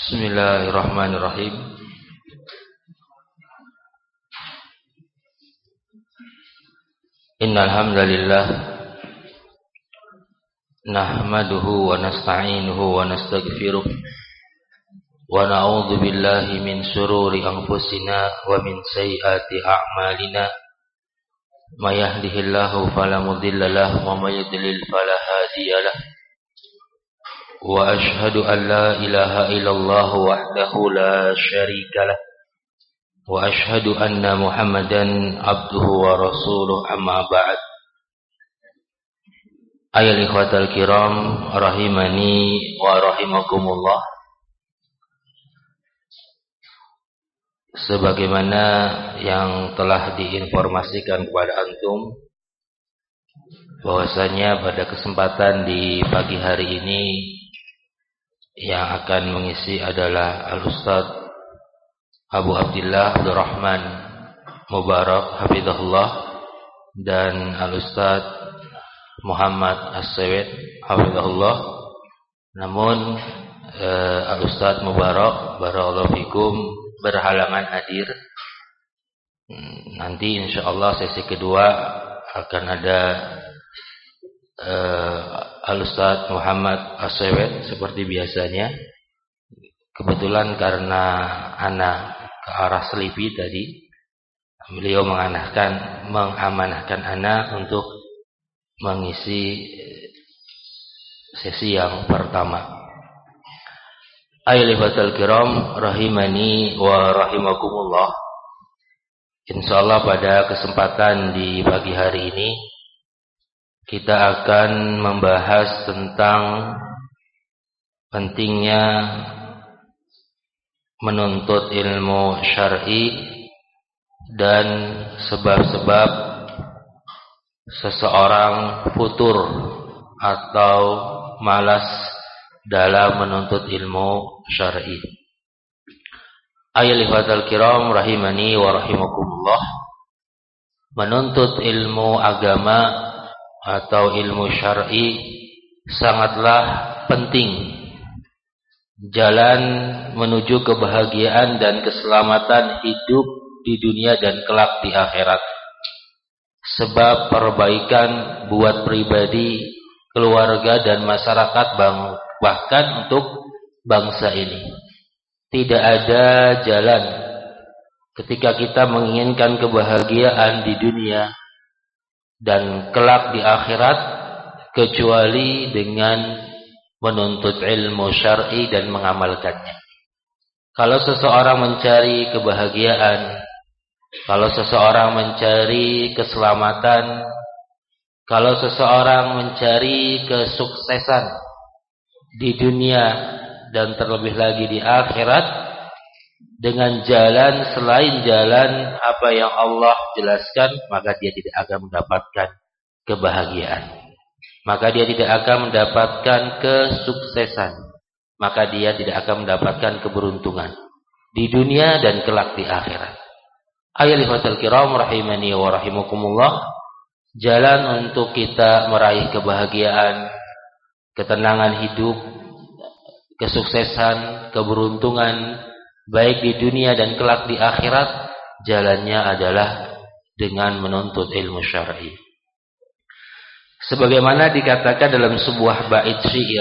Bismillahirrahmanirrahim. Innal hamdalillah nahmaduhu wa nasta'inuhu wa nastaghfiruh wa na'udzu billahi min shururi anfusina wa min sayyiati a'malina. May yahdihillahu fala mudilla lahu wa may yudlil fala hadiyalah. Wa ashhadu an la ilaha illallah wahdahu la syarika lah wa ashhadu anna Muhammadan abduhu wa rasuluh, amma ba'd. Ayyuhal ikhwatal kiram rahimani wa rahimakumullah. Sebagaimana yang telah diinformasikan kepada antum, bahwasanya pada kesempatan di pagi hari ini yang akan mengisi adalah Al-Ustadz Abu Abdillah Abdurrahman Mubarak hafizahullah dan Al-Ustadz Muhammad As-Sawid hafizahullah. Namun Al-Ustadz Mubarak barakallahu fikum berhalangan hadir. Nanti insyaallah sesi kedua akan ada Al-Ustadz Muhammad As-Sawid seperti biasanya. Kebetulan karena anak ke arah Selipi tadi, beliau mengamanahkan anak untuk mengisi sesi yang pertama. Ayyuhal kiram rahimani wa rahimakumullah. Insyaallah pada kesempatan di pagi hari ini kita akan membahas tentang pentingnya menuntut ilmu syar'i dan sebab-sebab seseorang futur atau malas dalam menuntut ilmu syar'i. Ayyuhal kiram rahimani wa rahimakumullah. Menuntut ilmu agama atau ilmu syar'i sangatlah penting. Jalan menuju kebahagiaan dan keselamatan hidup di dunia dan kelak di akhirat. Sebab perbaikan buat pribadi, keluarga dan masyarakat, bahkan untuk bangsa ini. Tidak ada jalan ketika kita menginginkan kebahagiaan di dunia dan kelak di akhirat kecuali dengan menuntut ilmu syar'i dan mengamalkannya. Kalau seseorang mencari kebahagiaan, kalau seseorang mencari keselamatan, kalau seseorang mencari kesuksesan di dunia dan terlebih lagi di akhirat dengan jalan selain jalan apa yang Allah jelaskan, maka dia tidak akan mendapatkan kebahagiaan. Maka dia tidak akan mendapatkan kesuksesan. Maka dia tidak akan mendapatkan keberuntungan di dunia dan kelak di akhirat. Ayyuhal kiram rahimani wa rahimakumullah. Jalan untuk kita meraih kebahagiaan, ketenangan hidup, kesuksesan, keberuntungan baik di dunia dan kelak di akhirat, jalannya adalah dengan menuntut ilmu syar'i. Sebagaimana dikatakan dalam sebuah bait syair,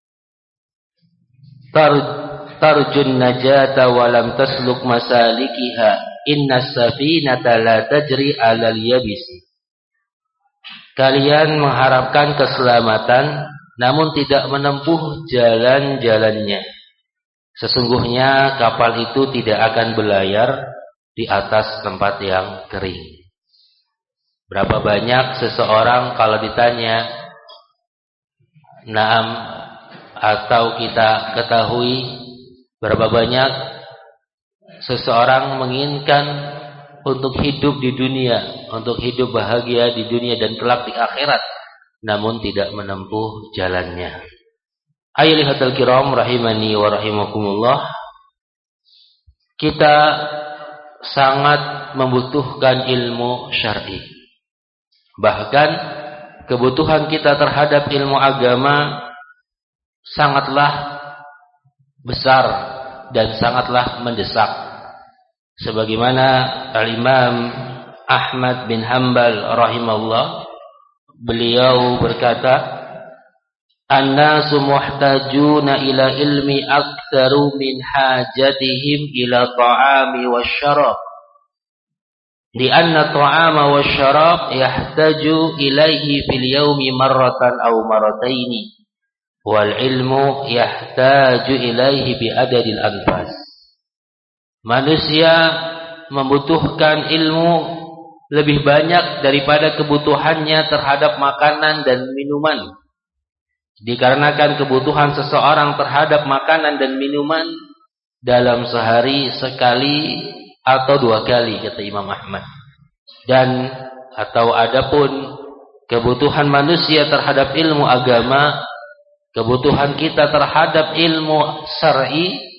tarjun najata wa lam tasluk masalikiha, innas safinata la tajri 'alal yabisi. Kalian mengharapkan keselamatan namun tidak menempuh jalan-jalannya. Sesungguhnya kapal itu tidak akan berlayar di atas tempat yang kering. Berapa banyak seseorang kalau ditanya na'am atau kita ketahui berapa banyak seseorang menginginkan untuk hidup di dunia, untuk hidup bahagia di dunia dan kelak di akhirat, namun tidak menempuh jalannya. Ayyuhal kiram rahimani wa rahimakumullah. Kita sangat membutuhkan ilmu syar'i. Bahkan kebutuhan kita terhadap ilmu agama sangatlah besar dan sangatlah mendesak. Sebagaimana Al-Imam Ahmad bin Hanbal rahimahullah, beliau berkata, "An-nasu muhtajuna ila ilmi aktsaru min hajatihim ila ta'ami wasyarab. Lianna ta'ama wasyarab yahtaju ilaihi fil yaumi marratan aw marrataini. Wal ilmu yahtaju ilaihi bi adadil anfas." Manusia membutuhkan ilmu lebih banyak daripada kebutuhannya terhadap makanan dan minuman. Dikarenakan kebutuhan seseorang terhadap makanan dan minuman dalam sehari sekali atau 2 kali, kata Imam Ahmad. Dan atau adapun kebutuhan manusia terhadap ilmu agama, kebutuhan kita terhadap ilmu syar'i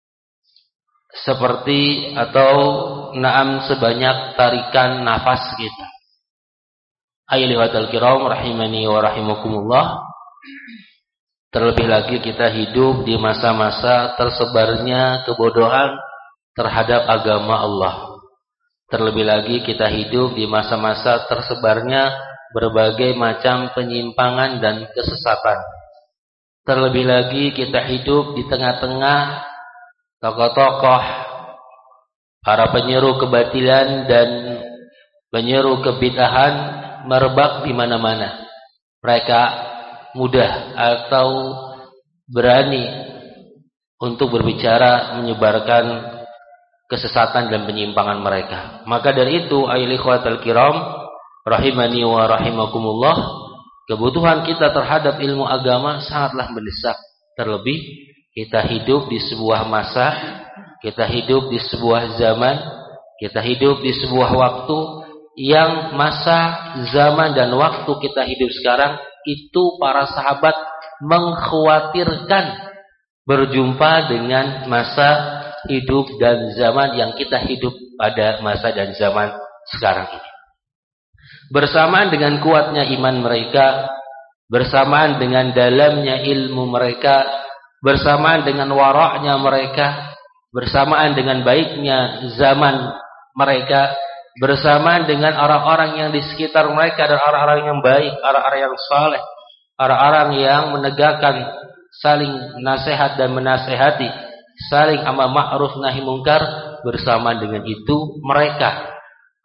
seperti atau sebanyak tarikan nafas kita. Ayyuhal kiram rahimani wa rahimakumullah. Terlebih lagi kita hidup di masa-masa tersebarnya kebodohan terhadap agama Allah. Terlebih lagi kita hidup di masa-masa tersebarnya berbagai macam penyimpangan dan kesesatan. Terlebih lagi kita hidup di tengah-tengah tokoh-tokoh, para penyeru kebatilan dan penyeru kebid'ahan merebak di mana-mana. Mereka mudah atau berani untuk berbicara menyebarkan kesesatan dan penyimpangan mereka. Maka dari itu, ayyuhal kiram rahimani wa rahimakumullah, kebutuhan kita terhadap ilmu agama sangatlah mendesak. Terlebih kita hidup di sebuah masa, kita hidup di sebuah zaman, kita hidup di sebuah waktu yang masa, zaman dan waktu kita hidup sekarang itu para sahabat mengkhawatirkan berjumpa dengan masa hidup dan zaman yang kita hidup pada masa dan zaman sekarang ini. Bersamaan dengan kuatnya iman mereka, bersamaan dengan dalamnya ilmu mereka, bersamaan dengan waraknya mereka, bersamaan dengan baiknya zaman mereka, bersamaan dengan orang-orang yang di sekitar mereka dan orang-orang yang baik, orang-orang yang saleh, orang-orang yang menegakkan saling nasihat dan menasehati, saling amar ma'ruf nahi mungkar. Bersamaan dengan itu mereka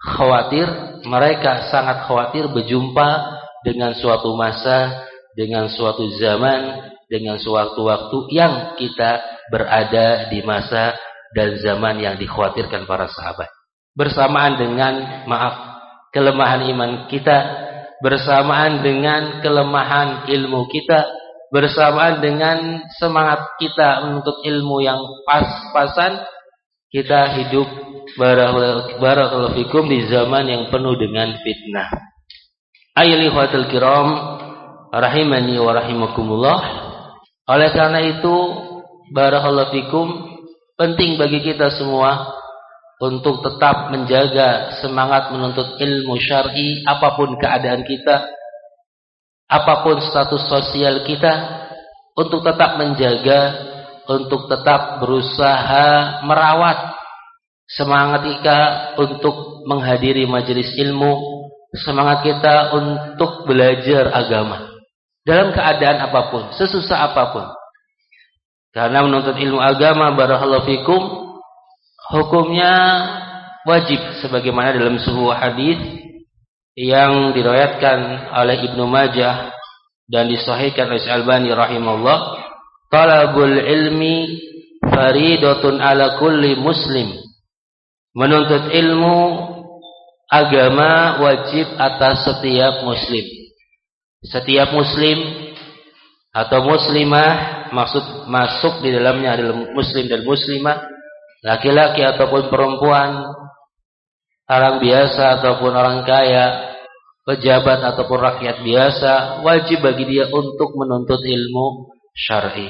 sangat khawatir berjumpa dengan suatu masa, dengan suatu zaman, dengan suatu waktu yang kita berada di masa dan zaman yang dikhawatirkan para sahabat. Bersamaan dengan kelemahan iman kita, bersamaan dengan kelemahan ilmu kita, bersamaan dengan semangat kita untuk ilmu yang pas-pasan, kita hidup barakallahu fikum di zaman yang penuh dengan fitnah. Ayyuhal kiram rahimani wa rahimakumullah. Oleh karena itu, barakallahu fikum, penting bagi kita semua untuk tetap menjaga semangat menuntut ilmu syar'i apapun keadaan kita, apapun status sosial kita, untuk tetap menjaga, untuk tetap berusaha merawat semangat kita untuk menghadiri majelis ilmu, semangat kita untuk belajar agama dalam keadaan apapun, sesusah apapun. Karena menuntut ilmu agama barakallahu fikum hukumnya wajib, sebagaimana dalam sebuah hadis yang diriwayatkan oleh Ibnu Majah dan disahihkan oleh Al-Albani rahimahullah, talabul ilmi faridatun ala kulli muslim. Menuntut ilmu agama wajib atas setiap muslim. Setiap muslim atau muslimah, masuk di dalamnya adalah muslim dan muslimah, laki-laki ataupun perempuan, orang biasa ataupun orang kaya, pejabat ataupun rakyat biasa, wajib bagi dia untuk menuntut ilmu syar'i.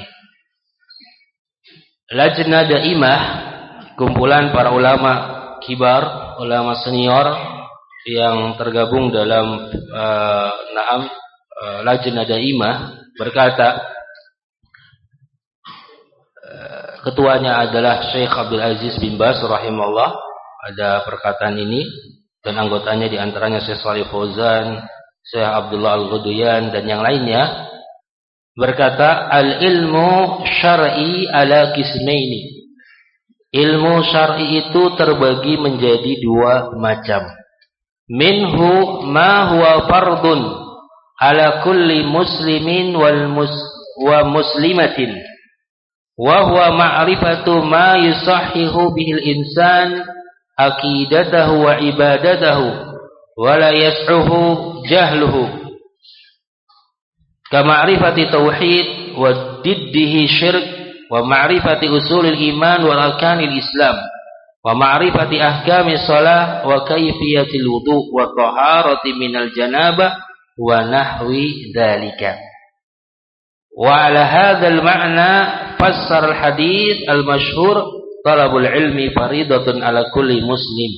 Lajnah Daimah, kumpulan para ulama kibar, ulama senior yang tergabung dalam Lajnah Daimah, berkata, Ketuanya adalah Syekh Abdul Aziz bin Baz rahimahullah. Ada perkataan ini, dan anggotanya diantaranya Syekh Shalih Fauzan, Syekh Abdullah Al-Ghuduyan dan yang lainnya, berkata al-ilmu syar'i ala qismaini. Ilmu syar'i itu terbagi menjadi dua macam. Minhu ma huwa fardun ala kulli muslimin wa muslimatin, wa huwa ma'rifatu ma yusahhihu bihil insan aqidatahu wa ibadatahu wa la yas'uhu jahluhu, ka ma'rifati tauhid wa diddihi syirk, wa ma'rifati usulil iman wa arkanil islam, wa ma'rifati ahkamis shalah wa kayfiyatil wudu wa taharati minal janabah wa nahwi dzalika. Wa ala hadzal ma'na fassara al-hadits al-masyhur talabul ilmi faridatun ala kulli muslim.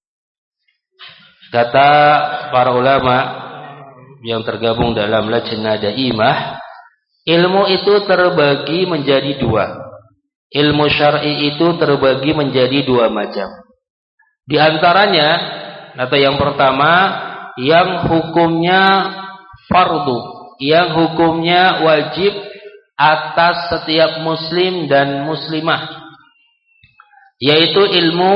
Kata para ulama yang tergabung dalam Lajnah Daimah, ilmu itu terbagi menjadi dua. Ilmu syar'i itu terbagi menjadi dua macam. Di antaranya, atau yang pertama, yang hukumnya fardu, yang hukumnya wajib atas setiap muslim dan muslimah, yaitu ilmu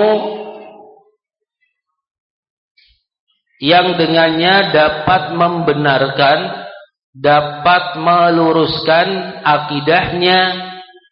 yang dengannya dapat membenarkan, dapat meluruskan akidahnya,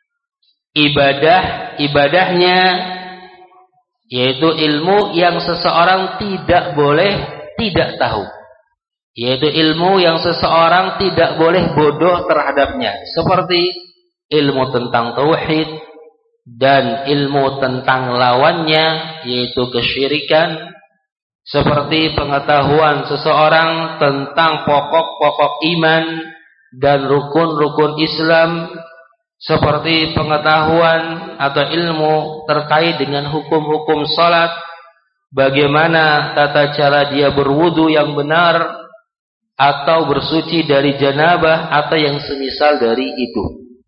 ibadahnya, yaitu ilmu yang seseorang tidak boleh tidak tahu, yaitu ilmu yang seseorang tidak boleh bodoh terhadapnya, seperti ilmu tentang tauhid dan ilmu tentang lawannya, yaitu kesyirikan, seperti pengetahuan seseorang tentang pokok-pokok iman dan rukun-rukun Islam, seperti pengetahuan atau ilmu terkait dengan hukum-hukum salat, bagaimana tata cara dia berwudu yang benar, atau bersuci dari janabah, atau yang semisal dari itu.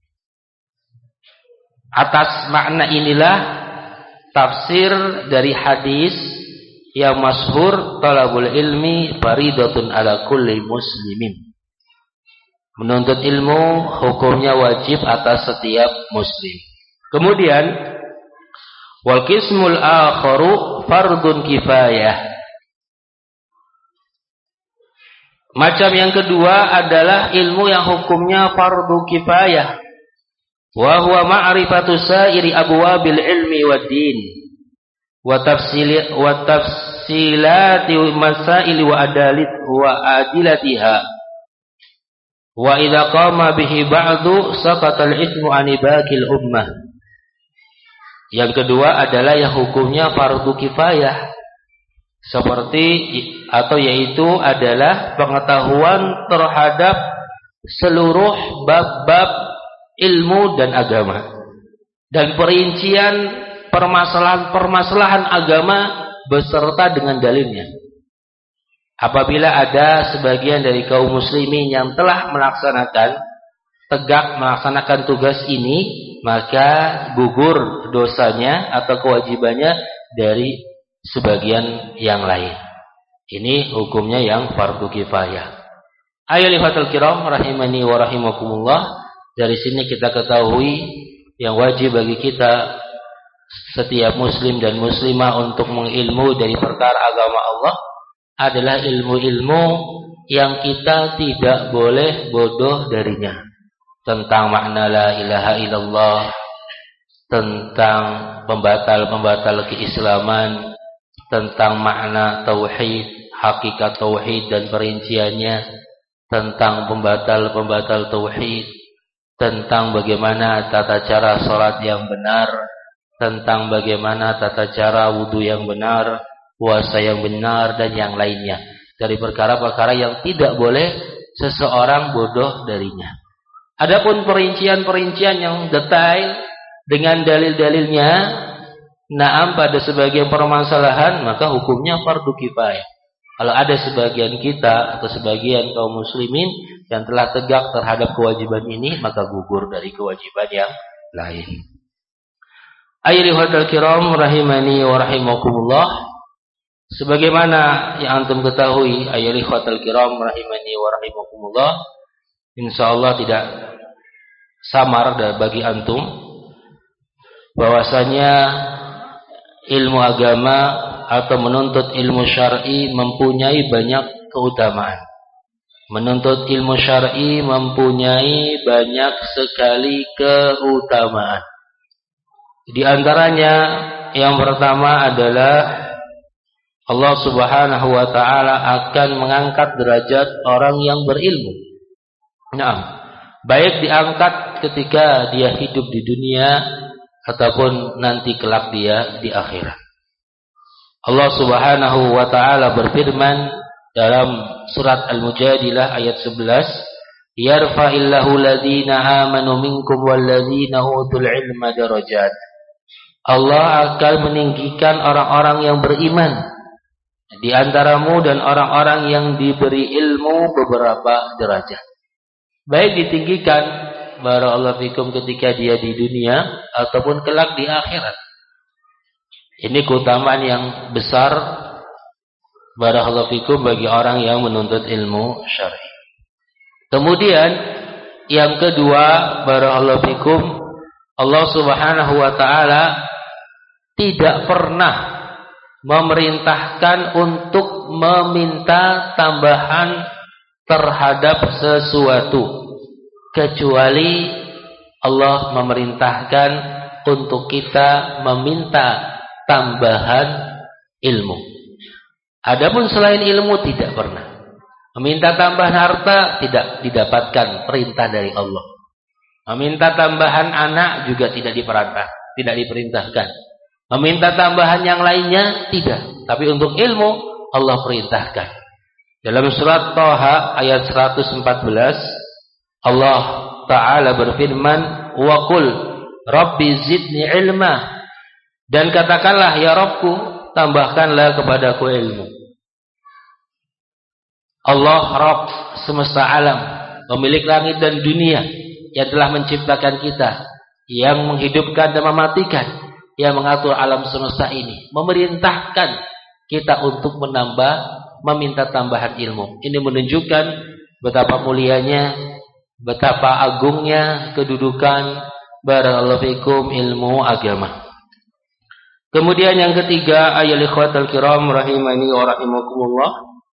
Atas makna inilah tafsir dari hadis yang masyhur, talabul ilmi faridatun ala kulli muslimin. Menuntut ilmu hukumnya wajib atas setiap muslim. Kemudian wal qismul akharu fardun kifayah. Macam yang kedua adalah ilmu yang hukumnya fardu kifayah. Wa huwa ma'rifatu sa'iri abwabil ilmi wad din wa tafsilati masail wa adilatiha. Wa idza qama bihi ba'du saqata al-ithmu an baqil ummah. Yang kedua adalah yang hukumnya fardu kifayah, seperti atau yaitu adalah pengetahuan terhadap seluruh bab-bab ilmu dan agama, dan perincian permasalahan agama beserta dengan dalilnya. Apabila ada sebagian dari kaum muslimin yang telah melaksanakan tugas ini, maka gugur dosanya atau kewajibannya dari sebagian yang lain. Ini hukumnya yang fardu kifayah. Ayolah fatul kiram rahimani wa rahimakumullah. Dari sini kita ketahui yang wajib bagi kita setiap muslim dan muslimah untuk mengilmu dari perkara agama Allah adalah ilmu-ilmu yang kita tidak boleh bodoh darinya. Tentang makna la ilaha illallah, tentang pembatal-pembatal keislaman, tentang makna tauhid, hakikat tauhid dan perinciannya, tentang pembatal-pembatal tauhid, tentang bagaimana tata cara salat yang benar, tentang bagaimana tata cara wudu yang benar, puasa yang benar, dan yang lainnya, dari perkara-perkara yang tidak boleh seseorang bodoh darinya. Adapun perincian-perincian yang detail dengan dalil-dalilnya, naam pada sebagian permasalahan, maka hukumnya fardu kifayah. Kalau ada sebagian kita atau sebagian kaum muslimin yang telah tegak terhadap kewajiban ini, maka gugur dari kewajiban yang lain. Ayyuhal kiram rahimani wa rahimakumullah. Sebagaimana yang antum ketahui, ayyuhal kiram rahimani wa rahimakumullah, insyaallah tidak samar bagi antum bahwasanya ilmu agama atau menuntut ilmu syar'i mempunyai banyak keutamaan. Menuntut ilmu syar'i mempunyai banyak sekali keutamaan. Di antaranya yang pertama adalah Allah Subhanahu wa taala akan mengangkat derajat orang yang berilmu. Nah, baik diangkat ketika dia hidup di dunia ataupun nanti kelak dia di akhirat. Allah Subhanahu wa taala berfirman dalam surat Al-Mujadilah ayat 11, yarfa'illahu alladhina amanu minkum walladhina utul ilma darajat. Allah akan meninggikan orang-orang yang beriman di antaramu dan orang-orang yang diberi ilmu beberapa derajat. Baik ditinggikan barakallahu fikum ketika dia di dunia ataupun kelak di akhirat. Ini keutamaan yang besar barakallahu fikum bagi orang yang menuntut ilmu syar'i. Kemudian yang kedua, barakallahu fikum, Allah Subhanahu wa taala tidak pernah memerintahkan untuk meminta tambahan terhadap sesuatu, kecuali Allah memerintahkan untuk kita meminta tambahan ilmu. Adapun selain ilmu tidak pernah. Meminta tambahan harta tidak didapatkan perintah dari Allah. Meminta tambahan anak juga tidak diperintahkan. Meminta tambahan yang lainnya tidak. Tapi untuk ilmu Allah perintahkan. Dalam surat Thaha ayat 114 Allah Ta'ala berfirman, wa qul rabbi zidni ilma, dan katakanlah ya Rabbku, tambahkanlah kepadaku ilmu. Allah Rabb semesta alam, pemilik langit dan dunia, yang telah menciptakan kita, yang menghidupkan dan mematikan, yang mengatur alam semesta ini, memerintahkan kita untuk meminta tambahan ilmu. Ini menunjukkan betapa mulianya, betapa agungnya kedudukan barakallahu fikum ilmu agama. Kemudian yang ketiga, ayyuhal ikhwatal kiram rahimani wa rahimakumullah.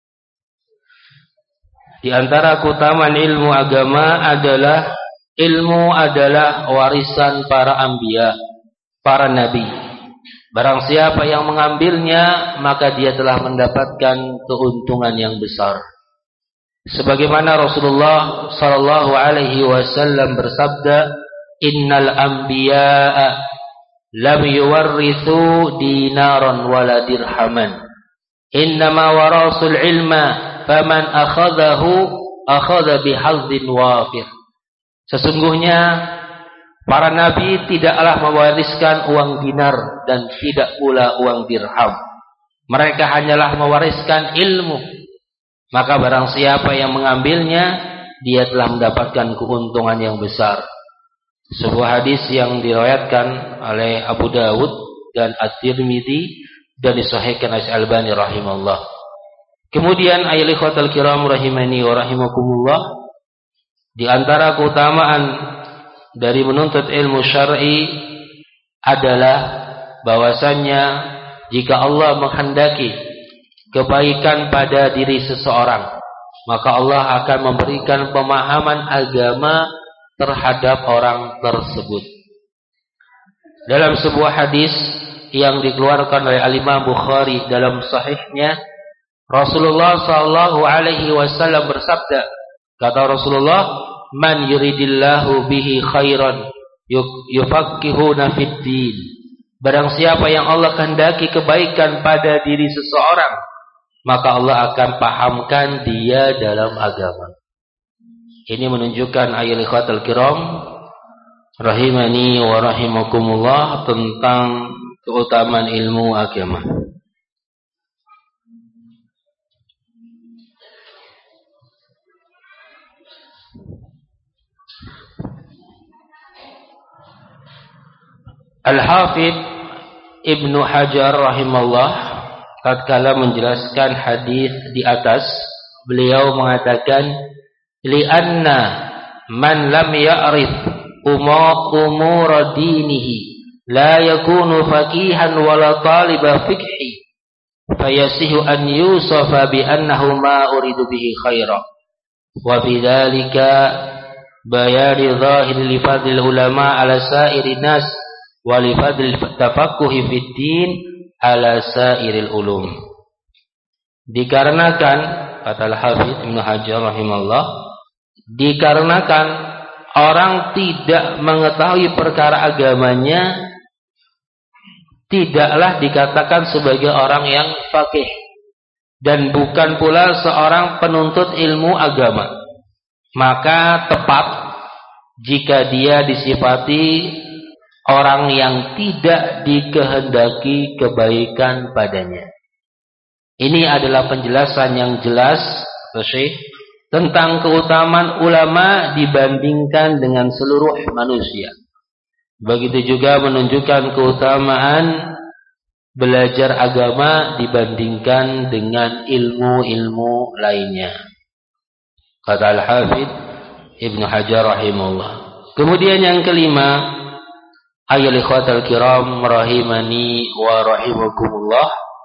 Di antara keutamaan ilmu agama adalah ilmu adalah warisan para anbiya, para nabi. Barang siapa yang mengambilnya, maka dia telah mendapatkan keuntungan yang besar. Sebagaimana Rasulullah sallallahu alaihi wasallam bersabda, innal anbiya'a lam yuwarrithu dinaran wala dirhaman, innama warasul ilma faman akhadahu akhadha bihadzin wafir. Sesungguhnya para nabi tidaklah mewariskan uang dinar dan tidak pula uang dirham. Mereka hanyalah mewariskan ilmu. Maka barang siapa yang mengambilnya, dia telah mendapatkan keuntungan yang besar. Sebuah hadis yang diriwayatkan oleh Abu Dawud dan At-Tirmidzi dan disahihkan oleh Al-Albani rahimahullah. Kemudian ayyuhal ikhwatal kiram rahimani wa rahimakumullah, di antara keutamaan dari menuntut ilmu syar'i adalah bahwasannya jika Allah menghendaki kebaikan pada diri seseorang, maka Allah akan memberikan pemahaman agama terhadap orang tersebut. Dalam sebuah hadis yang dikeluarkan oleh Al-Imam Bukhari dalam sahihnya, Rasulullah sallallahu alaihi wasallam bersabda, kata Rasulullah, man yuridillahu bihi khairan yufaqqihuna fid din. Barang siapa yang Allah kehendaki kebaikan pada diri seseorang, maka Allah akan pahamkan dia dalam agama. Ini menunjukkan ayyuhal ikhwatal kiram rahimani wa rahimakumullah tentang keutamaan ilmu agama. Al-Hafidz Ibnu Hajar rahimahullah tatkala menjelaskan hadis di atas, beliau mengatakan li'anna man lam ya'rif umur dinihi la yakunu faqihan wala taliba fiqhi fayasihu an yusafa bi annahu ma uridu bihi khaira wa bidzalika bayani zahir li fadlil ulama ala sa'irin nas wa li fadlil tafaqquhi fid din ala sairil ulum. Dikarenakan, kata Al-Hafidz Ibnu Hajar rahimahullah, dikarenakan orang tidak mengetahui perkara agamanya, tidaklah dikatakan sebagai orang yang faqih, dan bukan pula seorang penuntut ilmu agama. Maka tepat jika dia disifati orang yang tidak dikehendaki kebaikan padanya. Ini adalah penjelasan yang jelas tentang keutamaan ulama dibandingkan dengan seluruh manusia. Begitu juga menunjukkan keutamaan belajar agama dibandingkan dengan ilmu-ilmu lainnya. Kata Al-Hafidz Ibnu Hajar rahimahullah. Kemudian yang kelima, ayyuhal ikhwatal kiram rahimani wa rahimakumullah,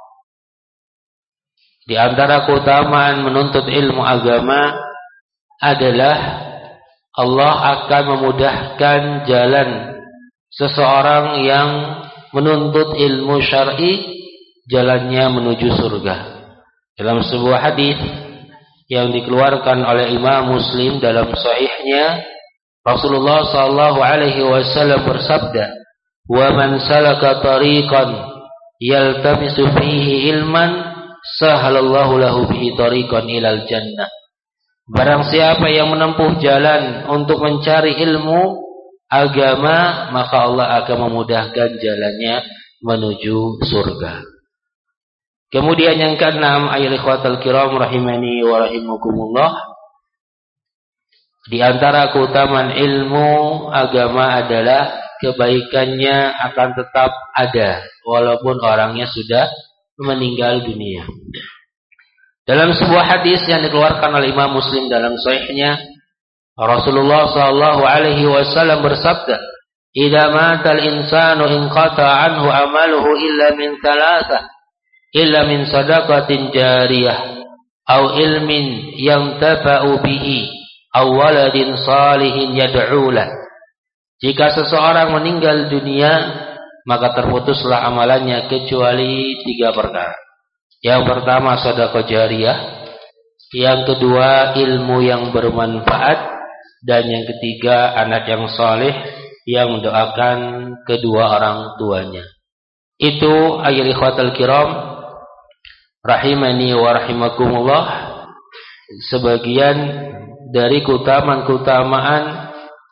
di antara keutamaan menuntut ilmu agama adalah Allah akan memudahkan jalan seseorang yang menuntut ilmu syar'i, jalannya menuju surga. Dalam sebuah hadis yang dikeluarkan oleh Imam Muslim dalam sahihnya, Rasulullah sallallahu alaihi wasallam bersabda, "Wa man salaka tariqan yaltamisu fihi ilman, sahalallahu lahu bihi tariqan ilal jannah." Barang siapa yang menempuh jalan untuk mencari ilmu agama, maka Allah akan memudahkan jalannya menuju surga. Kemudian yang keenam, ayyuhal ikhwatal kiram rahimani wa rahimakumullah, di antara keutamaan ilmu agama adalah kebaikannya akan tetap ada walaupun orangnya sudah meninggal dunia. Dalam sebuah hadis yang dikeluarkan oleh Imam Muslim dalam sahihnya, Rasulullah sallallahu alaihi wasallam bersabda, "Idza matal insanu inqata anhu amaluhu illa min thalathah, illa min shadaqatin jariyah, aw ilmin yantafa'u bihi, awaladin salihin yad'ulah." Jika seseorang meninggal dunia, maka terputuslah amalannya kecuali 3 perkara. Yang pertama sedekah jariyah, yang kedua ilmu yang bermanfaat, dan yang ketiga anak yang saleh yang mendoakan kedua orang tuanya. Itu ayyuhal ikhwatal kiram rahimani wa rahimakumullah, sebagian dari keutamaan-keutamaan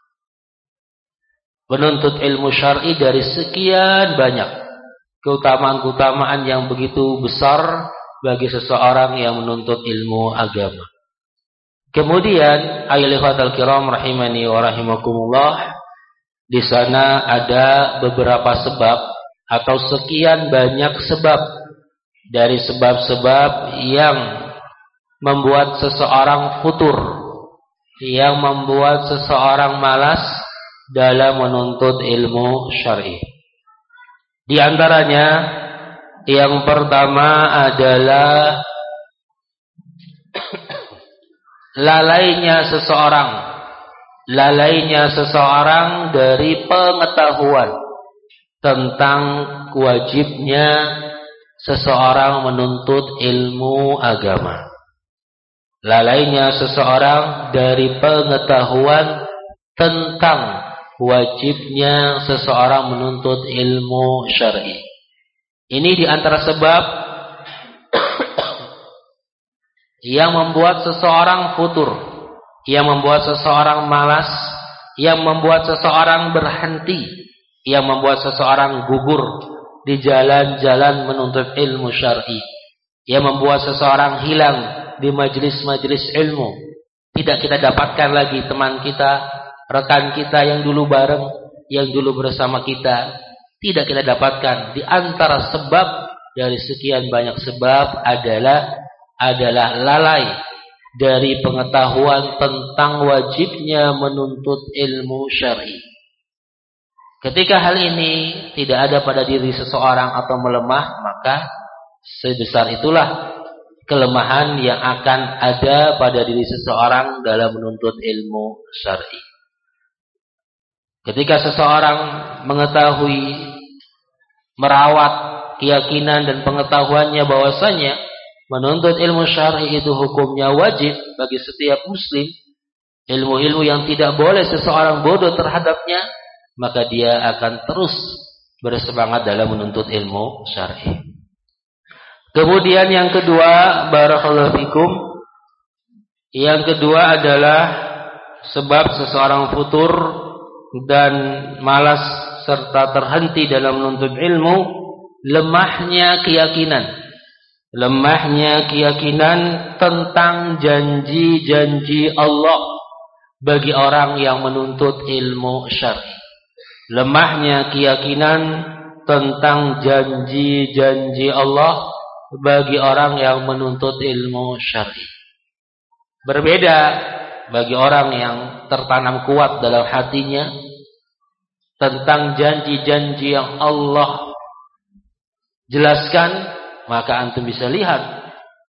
menuntut ilmu syar'i dari sekian banyak keutamaan-keutamaan yang begitu besar bagi seseorang yang menuntut ilmu agama. Kemudian ayyuhal ikhwatal kiram rahimani wa rahimakumullah, di sana ada beberapa sebab atau sekian banyak sebab dari sebab-sebab yang membuat seseorang futur, yang membuat seseorang malas dalam menuntut ilmu syar'i. Di antaranya yang pertama adalah lalainya seseorang dari pengetahuan tentang wajibnya seseorang menuntut ilmu agama. Lalainya seseorang dari pengetahuan tentang wajibnya seseorang menuntut ilmu syar'i. Ini di antara sebab yang membuat seseorang futur, yang membuat seseorang malas, yang membuat seseorang berhenti, yang membuat seseorang gugur di jalan-jalan menuntut ilmu syar'i, yang membuat seseorang hilang di majelis-majelis ilmu. Tidak kita dapatkan lagi teman kita, rekan kita yang dulu bareng, yang dulu bersama kita. tidak kita dapatkan. Di antara sebab dari sekian banyak sebab adalah lalai dari pengetahuan tentang wajibnya menuntut ilmu syar'i. Ketika hal ini tidak ada pada diri seseorang atau melemah, maka sebesar itulah kelemahan yang akan ada pada diri seseorang dalam menuntut ilmu syar'i. Ketika seseorang mengetahui, merawat keyakinan dan pengetahuannya bahwasanya menuntut ilmu syar'i itu hukumnya wajib bagi setiap muslim, ilmu-ilmu yang tidak boleh seseorang bodoh terhadapnya, maka dia akan terus bersemangat dalam menuntut ilmu syar'i. Kemudian yang kedua, barakallahu fikum, yang kedua adalah sebab seseorang futur dan malas serta terhenti dalam menuntut ilmu, lemahnya keyakinan. Lemahnya keyakinan tentang janji-janji Allah bagi orang yang menuntut ilmu syar'i. Lemahnya keyakinan tentang janji-janji Allah bagi orang yang menuntut ilmu syar'i. Berbeda bagi orang yang tertanam kuat dalam hatinya tentang janji-janji yang Allah jelaskan, maka antum bisa lihat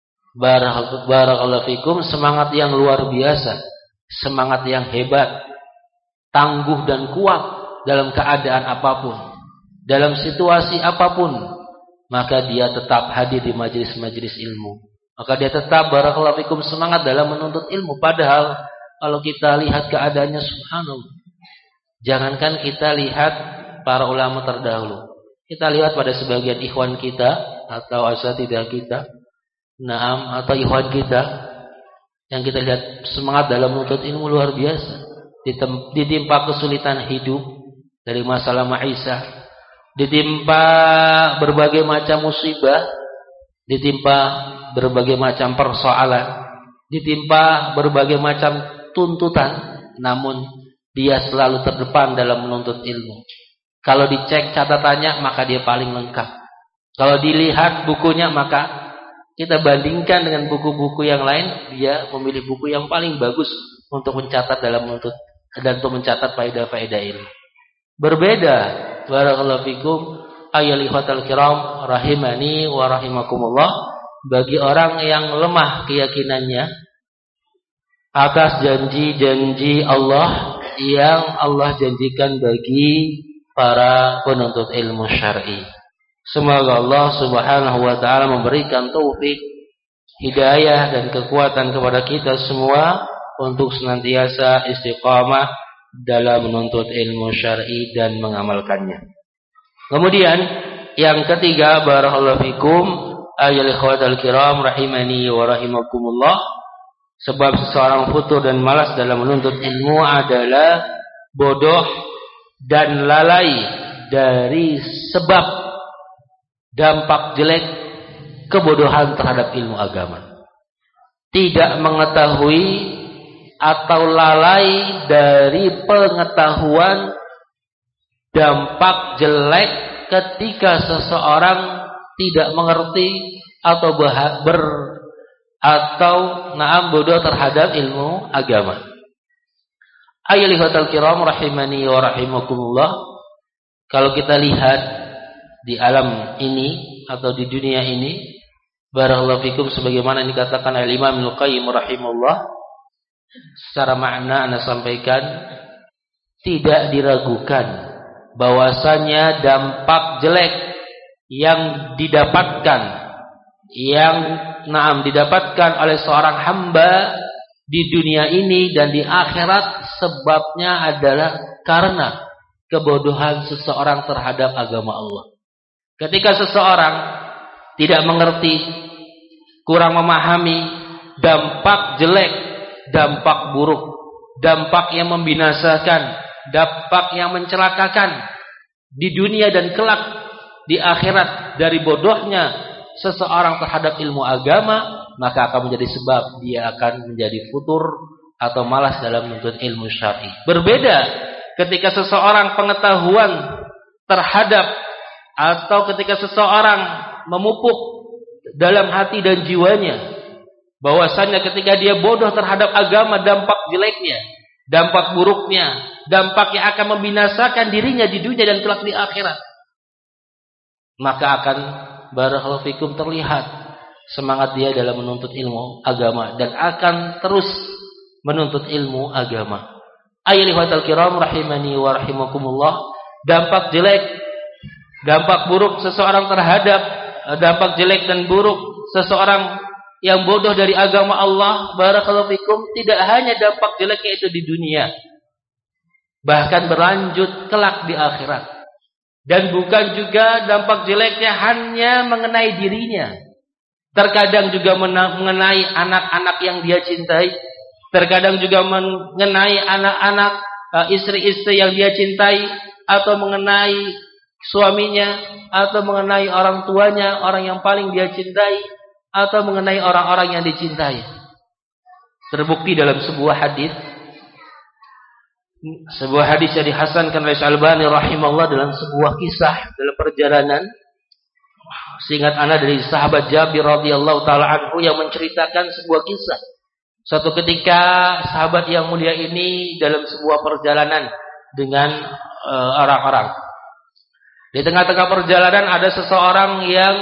barakallahu fikum semangat yang luar biasa, semangat yang hebat, tangguh dan kuat dalam keadaan apapun, dalam situasi apapun, maka dia tetap hadir di majelis-majelis ilmu. Maka dia tetap barakallahu fikum semangat dalam menuntut ilmu. Padahal kalau kita lihat keadaannya, subhanallah, jangankan kita lihat para ulama terdahulu, kita lihat pada sebagian ikhwan kita atau asatidzah kita, atau ikhwan kita yang kita lihat semangat dalam menuntut ilmu luar biasa, ditimpa kesulitan hidup dari masalah maisha, ditimpa berbagai macam musibah, ditimpa berbagai macam persoalan, ditimpa berbagai macam tuntutan, namun dia selalu terdepan dalam menuntut ilmu. Kalau dicek catatannya, maka dia paling lengkap. Kalau dilihat bukunya, maka kita bandingkan dengan buku-buku yang lain, dia memilih buku yang paling bagus untuk mencatat dalam menuntut dan untuk mencatat faedah-faedah ilmu. Berbeda, barakallahu fikum, ayyuhal ikhwatal kiram rahimani wa rahimakumullah, bagi orang yang lemah keyakinannya atas janji-janji Allah yang Allah janjikan bagi para penuntut ilmu syar'i. Semoga Allah Subhanahu wa taala memberikan taufik, hidayah dan kekuatan kepada kita semua untuk senantiasa istiqamah dalam menuntut ilmu syar'i dan mengamalkannya. Kemudian yang ketiga, barakallahu fikum, ayyuhal ikhwatal kiram rahimani wa rahimakumullah, sebab seseorang futur dan malas dalam menuntut ilmu adalah bodoh dan lalai dari sebab dampak jelek kebodohan terhadap ilmu agama. Tidak mengetahui atau lalai dari pengetahuan dampak jelek ketika seseorang tidak mengerti atau bodoh terhadap ilmu agama. Ayyuhal ikhwatal kiram rahimani wa rahimakumullah, kalau kita lihat di alam ini atau di dunia ini, barakallahu fikum, sebagaimana yang dikatakan oleh Imam Ibnu Qayyim rahimahullah, secara makna Anda sampaikan, tidak diragukan bahwasanya dampak jelek yang didapatkan oleh seorang hamba di dunia ini dan di akhirat, sebabnya adalah karena kebodohan seseorang terhadap agama Allah. Ketika seseorang tidak mengerti, kurang memahami dampak jelek, dampak buruk, dampak yang membinasakan, dampak yang mencelakakan di dunia dan kelak di akhirat dari bodohnya seseorang terhadap ilmu agama, maka akan menjadi sebab dia akan menjadi futur atau malas dalam menuntut ilmu syar'i. Berbeda ketika seseorang pengetahuan terhadap atau ketika seseorang memupuk dalam hati dan jiwanya bahwasannya ketika dia bodoh terhadap agama, dampak jeleknya, dampak buruknya, dampak yang akan membinasakan dirinya di dunia dan kelak di akhirat, maka akan barakallahu fikum terlihat semangat dia dalam menuntut ilmu agama dan akan terus menuntut ilmu agama. Ayyuhal kiram rahimani wa rahimakumullah, dampak jelek, dampak buruk seseorang terhadap dampak jelek dan buruk seseorang yang bodoh dari agama Allah, barakallahu fikum, tidak hanya dampak jeleknya itu di dunia, bahkan berlanjut kelak di akhirat. Dan bukan juga dampak jeleknya hanya mengenai dirinya, terkadang juga mengenai anak-anak yang dia cintai, terkadang juga mengenai anak-anak, istri-istri yang dia cintai, atau mengenai suaminya, atau mengenai orang tuanya, orang yang paling dia cintai, atau mengenai orang-orang yang dicintai. Terbukti dalam sebuah hadis yang dihasankan oleh Al-Albani rahimahullah dalam sebuah kisah dalam perjalanan. Seingat ana dari sahabat Jabir radhiyallahu taala anhu yang menceritakan sebuah kisah. Suatu ketika sahabat yang mulia ini dalam sebuah perjalanan dengan orang-orang. Di tengah-tengah perjalanan ada seseorang yang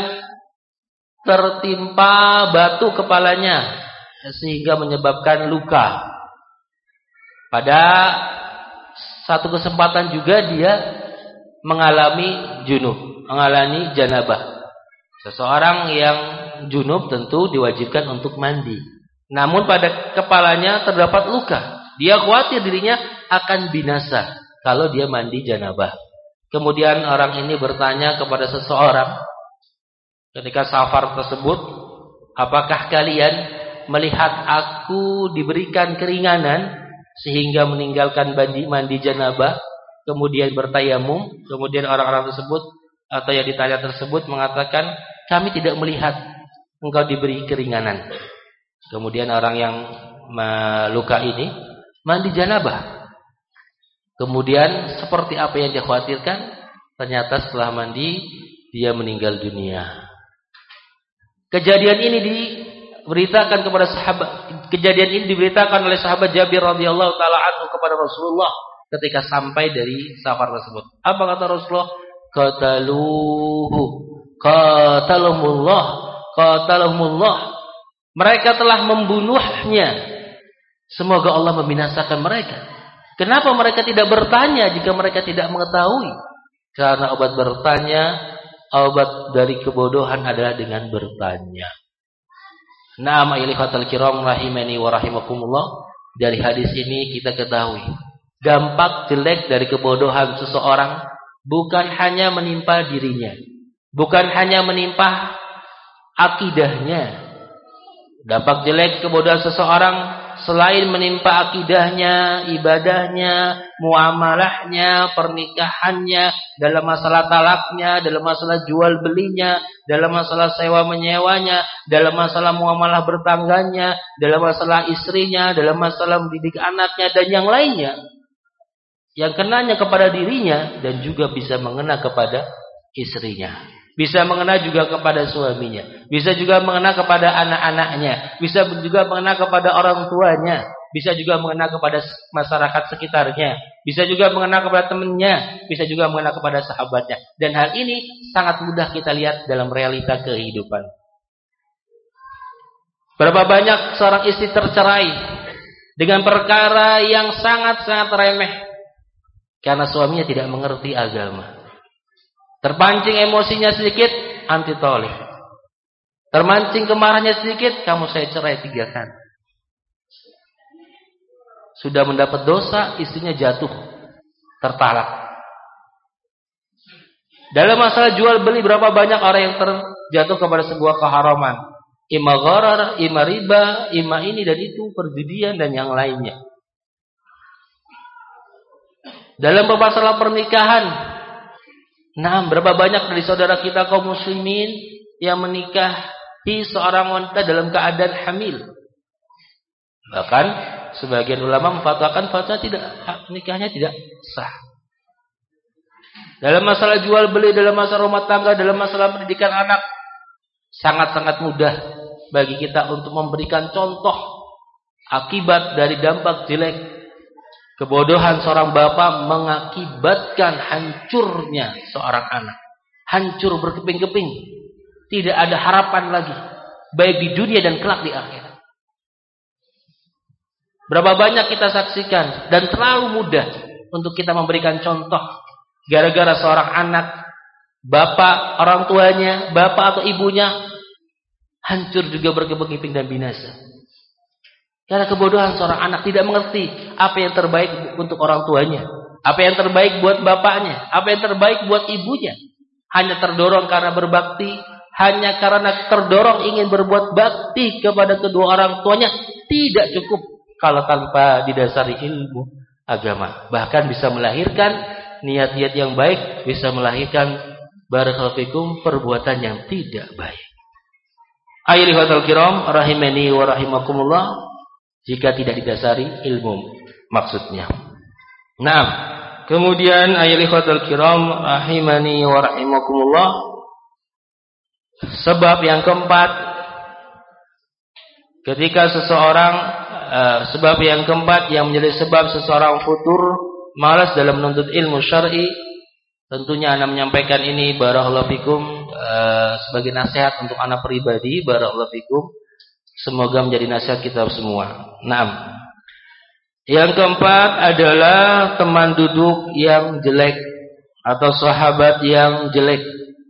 tertimpa batu kepalanya sehingga menyebabkan luka. Pada satu kesempatan juga dia mengalami junub, mengalami janabah. Seseorang yang junub tentu diwajibkan untuk mandi. Namun pada kepalanya terdapat luka. Dia khawatir dirinya akan binasa kalau dia mandi janabah. Kemudian orang ini bertanya kepada seseorang ketika safar tersebut, apakah kalian melihat aku diberikan keringanan sehingga meninggalkan mandi janabah, kemudian bertayamum? Kemudian orang-orang tersebut atau yang ditanya tersebut mengatakan, kami tidak melihat engkau diberi keringanan. Kemudian orang yang meluka ini mandi janabah. Kemudian seperti apa yang dia khawatirkan, ternyata setelah mandi dia meninggal dunia. Kejadian ini diberitakan oleh sahabat Jabir radhiyallahu taala anhu kepada Rasulullah ketika sampai dari safar tersebut. Apa kata Rasulullah? Qatalahumullah. Mereka telah membunuhnya. Semoga Allah membinasakan mereka. Kenapa mereka tidak bertanya jika mereka tidak mengetahui? Karena obat bertanya, obat dari kebodohan adalah dengan bertanya. Naam ayyuhal kiram rahimani wa rahimakumullah. Dari hadis ini kita ketahui dampak jelek dari kebodohan seseorang bukan hanya menimpa dirinya, bukan hanya menimpa akidahnya. Dampak jelek kebodohan seseorang selain menimpa akidahnya, ibadahnya, muamalahnya, pernikahannya, dalam masalah talaknya, dalam masalah jual belinya, dalam masalah sewa menyewanya, dalam masalah muamalah bertangganya, dalam masalah istrinya, dalam masalah mendidik anaknya, dan yang lainnya. Yang kenanya kepada dirinya dan juga bisa mengena kepada istrinya. Bisa mengena juga kepada suaminya. Bisa juga mengena kepada anak-anaknya. Bisa juga mengena kepada orang tuanya. Bisa juga mengena kepada masyarakat sekitarnya. Bisa juga mengena kepada temannya. Bisa juga mengena kepada sahabatnya. Dan hal ini sangat mudah kita lihat dalam realita kehidupan. Berapa banyak seorang istri tercerai dengan perkara yang sangat-sangat remeh karena suaminya tidak mengerti agama. Terpancing emosinya sedikit, anti toleh. Termancing kemarahannya sedikit, kamu saya cerai 3 kali. Sudah mendapat dosa, istrinya jatuh, tertalak. Dalam masalah jual beli, berapa banyak orang yang terjatuh kepada sebuah keharaman. Ima gharar, ima riba, ima ini dan itu, perjudian dan yang lainnya. Dalam masalah pernikahan, nah, berapa banyak dari saudara kita kaum muslimin yang menikahi seorang wanita dalam keadaan hamil. Bahkan sebagian ulama memfatwakan nikahnya tidak sah. Dalam masalah jual beli, dalam masalah rumah tangga, dalam masalah pendidikan anak, sangat-sangat mudah bagi kita untuk memberikan contoh akibat dari dampak jelek. Kebodohan seorang bapak mengakibatkan hancurnya seorang anak. Hancur berkeping-keping. Tidak ada harapan lagi, baik di dunia dan kelak di akhirat. Berapa banyak kita saksikan dan terlalu mudah untuk kita memberikan contoh. Gara-gara seorang anak, bapak, orang tuanya, bapak atau ibunya hancur juga berkeping-keping dan binasa. Karena kebodohan seorang anak tidak mengerti apa yang terbaik untuk orang tuanya, apa yang terbaik buat bapaknya, apa yang terbaik buat ibunya. Hanya terdorong karena berbakti, hanya karena terdorong ingin berbuat bakti kepada kedua orang tuanya, tidak cukup kalau tanpa didasari ilmu agama. Bahkan bisa melahirkan niat-niat yang baik, bisa melahirkan barakallahu fikum perbuatan yang tidak baik. Ayyuhal kiram rahimani wa rahimakumullah, jika tidak didasari ilmu maksudnya. Nah, kemudian ayyuhal kiram rahimani wa rahimakumullah, sebab yang keempat ketika seseorang sebab yang keempat yang menjadi sebab seseorang futur, malas dalam menuntut ilmu syar'i. Tentunya ana menyampaikan ini barakallahu fikum sebagai nasihat untuk anak pribadi, barakallahu fikum. Semoga menjadi nasihat kita semua. Naam. Yang keempat adalah teman duduk yang jelek atau sahabat yang jelek.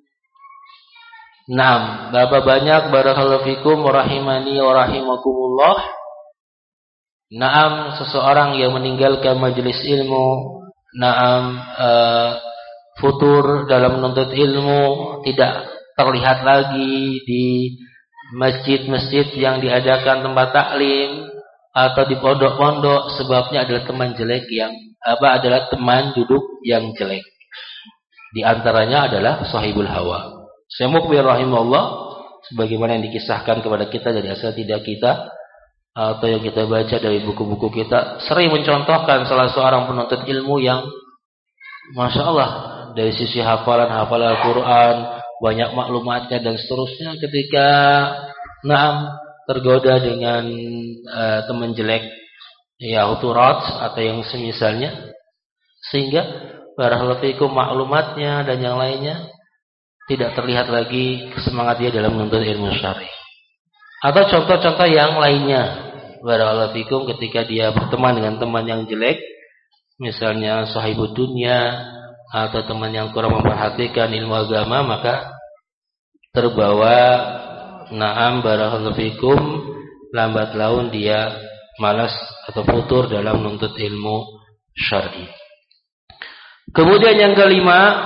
Naam, berapa banyak barakallahu fikum rahimani wa rahimakumullah. Naam, seseorang yang meninggalkan majelis ilmu, naam, futur dalam menuntut ilmu, tidak terlihat lagi di masjid-masjid yang diadakan tempat taklim atau di pondok-pondok, sebabnya adalah teman jelek yang adalah teman duduk yang jelek. Di antaranya adalah sahibul hawa. Syekh Mukbil rahimahullah, sebagaimana yang dikisahkan kepada kita dari asatidzah kita atau yang kita baca dari buku-buku kita, sering mencontohkan salah seorang penuntut ilmu yang Masya Allah dari sisi hafalan Al-Quran, banyak maklumatnya dan seterusnya, ketika naam tergoda dengan teman jelek, ya huturat atau yang semisalnya, sehingga barakallahu fikum maklumatnya dan yang lainnya tidak terlihat lagi semangat dia dalam menuntut ilmu syar'i. Atau contoh-contoh yang lainnya, barakallahu fikum, ketika dia berteman dengan teman yang jelek, misalnya sahibud dunya atau teman yang kurang memperhatikan ilmu agama, maka terbawa naam barakallahu fikum, lambat laun dia malas atau futur dalam menuntut ilmu syar'i. Kemudian yang kelima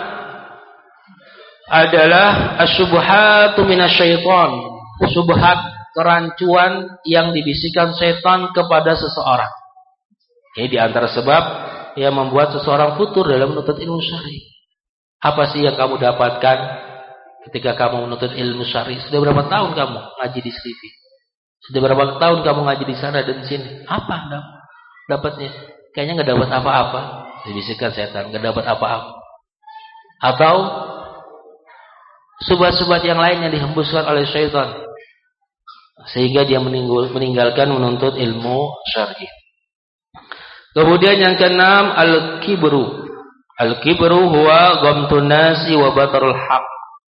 adalah asyubhatu minasyaiton, subhat, kerancuan yang dibisikkan setan kepada seseorang. Ini diantara sebab yang membuat seseorang futur dalam menuntut ilmu syar'i. Apa sih yang kamu dapatkan ketika kamu menuntut ilmu syar'i? Sudah berapa tahun kamu ngaji di CV? Sudah berapa tahun kamu ngaji di sana dan di sini? Apa dapatnya? Kayaknya nggak dapat apa-apa. Dibisikkan setan, nggak dapat apa-apa. Atau subhat-subhat yang lain yang dihembuskan oleh syaitan, sehingga dia meninggalkan menuntut ilmu syar'i. Kemudian yang keenam, al-kibru. Al-kibru huwa ghamtun nasi wa batarul haq,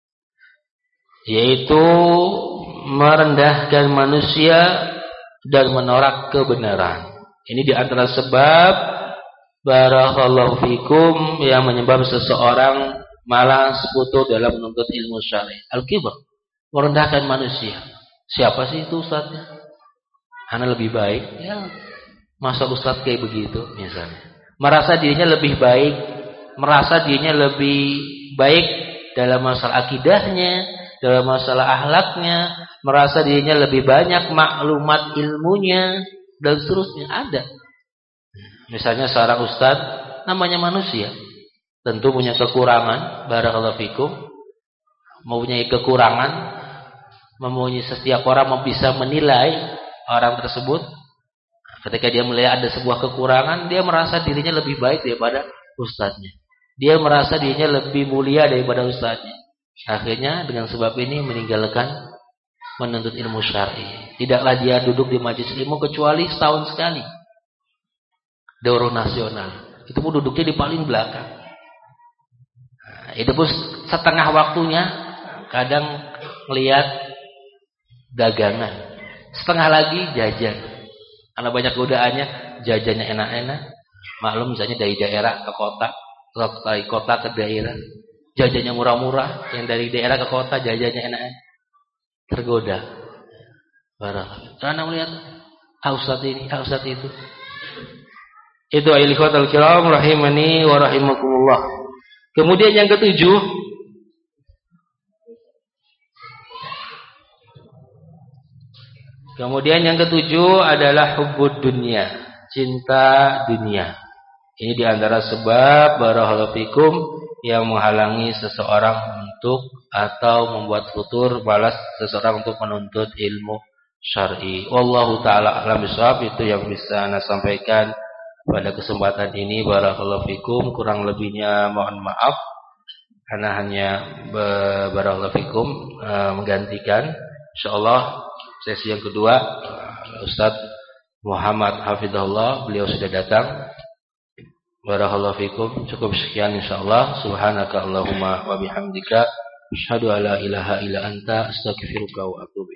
yaitu merendahkan manusia dan menolak kebenaran. Ini di antara sebab barakallahu fikum yang menyebabkan seseorang malas putus dalam menuntut ilmu syar'i. Al-kibr, merendahkan manusia. Siapa sih itu ustadznya? Ana lebih baik. Ya, masa ustadz kayak begitu misalnya. Merasa dirinya lebih baik, merasa dirinya lebih baik dalam masalah akidahnya, dalam masalah akhlaknya, merasa dirinya lebih banyak maklumat ilmunya dan seterusnya. Ada. Misalnya seorang ustadz, namanya manusia, tentu punya kekurangan, barakallahu fikum, mempunyai kekurangan, mempunyai setiap orang bisa menilai orang tersebut. Ketika dia melihat ada sebuah kekurangan, dia merasa dirinya lebih baik daripada ustadznya. Dia merasa dirinya lebih mulia daripada ustaznya. Akhirnya dengan sebab ini meninggalkan menuntut ilmu syar'i. Tidaklah dia duduk di majelis ilmu kecuali setahun sekali. Daurah nasional. Itu pun duduknya di paling belakang. Nah, itu pun setengah waktunya kadang melihat dagangan. Setengah lagi jajan. Karena banyak godaannya, jajannya enak-enak. Maklum misalnya dari daerah ke kota, dari kota ke daerah. Jajannya murah-murah, yang dari daerah ke kota jajannya enak-enak. Tergoda. Karena melihat Ustaz ini, Ustaz itu. Itu ikhwatal kiram rahimani wa rahimakumullah. Kemudian yang ketujuh, adalah hubbud dunya, cinta dunia. Ini diantara sebab barakallahu fikum yang menghalangi seseorang untuk atau membuat futur balas seseorang untuk menuntut ilmu syar'i. Wallahu taala alam bisawab. Itu yang bisa saya sampaikan pada kesempatan ini. Barakallahu fikum, kurang lebihnya mohon maaf karena hanya barakallahu fikum menggantikan insyaallah sesi yang kedua Ustaz Muhammad Hafizahullah, beliau sudah datang. Barakallahu fikum. Cukup sekian insyaallah. Subhanaka Allahumma wa bihamdika asyhadu alla ilaha illa anta astaghfiruka wa atubu